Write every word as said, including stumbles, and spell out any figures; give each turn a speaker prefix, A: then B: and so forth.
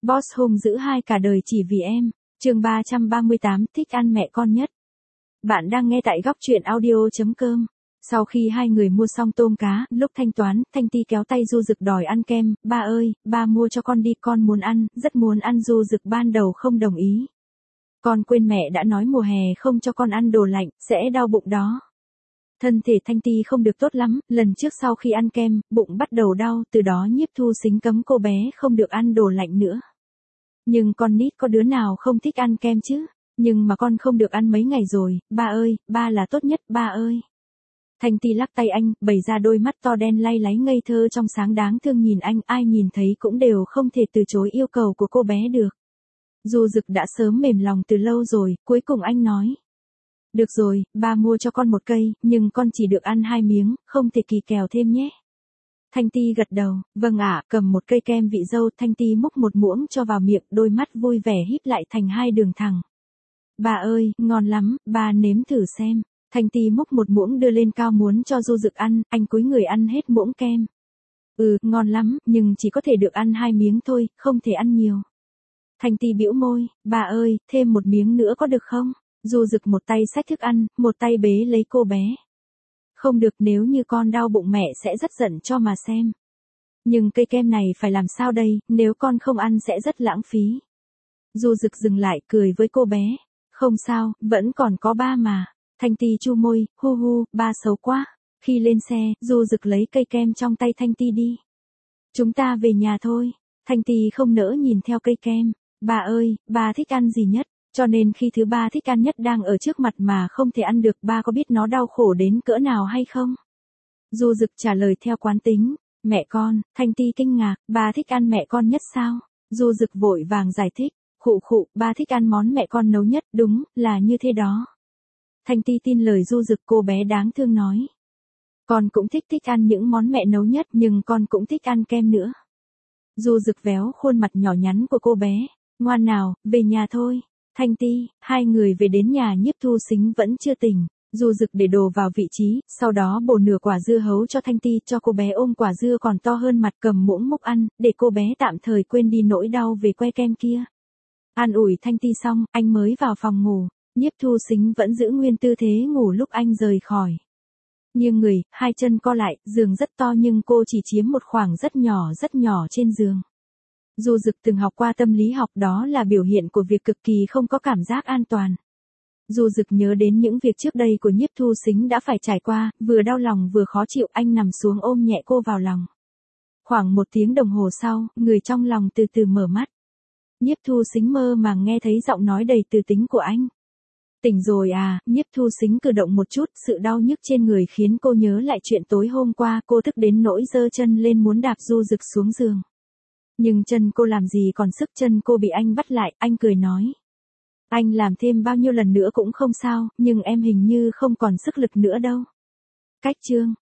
A: Boss hung dữ hai cả đời chỉ vì em. Chương ba trăm ba mươi tám, thích ăn mẹ con nhất. Bạn đang nghe tại góc truyện audio chấm com. Sau khi hai người mua xong tôm cá, lúc thanh toán, Thanh Ti kéo tay Du Dực đòi ăn kem. Ba ơi, ba mua cho con đi, con muốn ăn, rất muốn ăn. Du Dực ban đầu không đồng ý. Con quên mẹ đã nói mùa hè không cho con ăn đồ lạnh, sẽ đau bụng đó. Thân thể Thanh Ti không được tốt lắm, lần trước sau khi ăn kem, bụng bắt đầu đau, từ đó Nhiếp Thu Xính cấm cô bé không được ăn đồ lạnh nữa. Nhưng con nít có đứa nào không thích ăn kem chứ? Nhưng mà con không được ăn mấy ngày rồi, ba ơi, ba là tốt nhất, ba ơi. Thanh Ti lắc tay anh, bày ra đôi mắt to đen lay láy ngây thơ trong sáng đáng thương nhìn anh, ai nhìn thấy cũng đều không thể từ chối yêu cầu của cô bé được. Du Dực đã sớm mềm lòng từ lâu rồi, cuối cùng anh nói. Được rồi, ba mua cho con một cây, nhưng con chỉ được ăn hai miếng, không thể kỳ kèo thêm nhé. Thanh Ti gật đầu, vâng ạ, cầm một cây kem vị dâu, Thanh Ti múc một muỗng cho vào miệng, đôi mắt vui vẻ híp lại thành hai đường thẳng. Bà ơi, ngon lắm, ba nếm thử xem. Thanh Ti múc một muỗng đưa lên cao muốn cho Du Dực ăn, anh cúi người ăn hết muỗng kem. Ừ, ngon lắm, nhưng chỉ có thể được ăn hai miếng thôi, không thể ăn nhiều. Thanh Ti bĩu môi, bà ơi, thêm một miếng nữa có được không? Du Dực một tay xách thức ăn, một tay bế lấy cô bé. Không được, nếu như con đau bụng mẹ sẽ rất giận cho mà xem. Nhưng cây kem này phải làm sao đây, nếu con không ăn sẽ rất lãng phí. Du Dực dừng lại cười với cô bé. Không sao, vẫn còn có ba mà. Thanh Ti chu môi, hu hu, ba xấu quá. Khi lên xe, Du Dực lấy cây kem trong tay Thanh Ti đi. Chúng ta về nhà thôi. Thanh Ti không nỡ nhìn theo cây kem. Bà ơi, ba thích ăn gì nhất? Cho nên khi thứ ba thích ăn nhất đang ở trước mặt mà không thể ăn được, ba có biết nó đau khổ đến cỡ nào hay không? Du Dực trả lời theo quán tính. Mẹ con. Thanh Ti kinh ngạc, ba thích ăn mẹ con nhất sao? Du Dực vội vàng giải thích. Khụ khụ, ba thích ăn món mẹ con nấu nhất, đúng, là như thế đó. Thanh Ti tin lời Du Dực, cô bé đáng thương nói. Con cũng thích thích ăn những món mẹ nấu nhất, nhưng con cũng thích ăn kem nữa. Du Dực véo khuôn mặt nhỏ nhắn của cô bé. Ngoan nào, về nhà thôi. Thanh Ti, hai người về đến nhà Nhiếp Thu Xính vẫn chưa tỉnh. Du Dực để đồ vào vị trí, sau đó bổ nửa quả dưa hấu cho Thanh Ti, cho cô bé ôm quả dưa còn to hơn mặt, cầm muỗng múc ăn, để cô bé tạm thời quên đi nỗi đau về que kem kia. An ủi Thanh Ti xong, anh mới vào phòng ngủ. Nhiếp Thu Xính vẫn giữ nguyên tư thế ngủ lúc anh rời khỏi. Nghiêng người, hai chân co lại, giường rất to nhưng cô chỉ chiếm một khoảng rất nhỏ rất nhỏ trên giường. Du Dực từng học qua tâm lý học, đó là biểu hiện của việc cực kỳ không có cảm giác an toàn. Du Dực nhớ đến những việc trước đây của Nhiếp Thu Xính đã phải trải qua, vừa đau lòng vừa khó chịu, anh nằm xuống ôm nhẹ cô vào lòng. Khoảng một tiếng đồng hồ sau, người trong lòng từ từ mở mắt. Nhiếp Thu Xính mơ màng nghe thấy giọng nói đầy từ tính của anh. Tỉnh rồi à? Nhiếp Thu Xính cử động một chút, sự đau nhức trên người khiến cô nhớ lại chuyện tối hôm qua, cô thức đến nỗi giơ chân lên muốn đạp Du Dực xuống giường. Nhưng chân cô làm gì còn sức, chân cô bị anh bắt lại, anh cười nói. Anh làm thêm bao nhiêu lần nữa cũng không sao, nhưng em hình như không còn sức lực nữa đâu. Cách chương.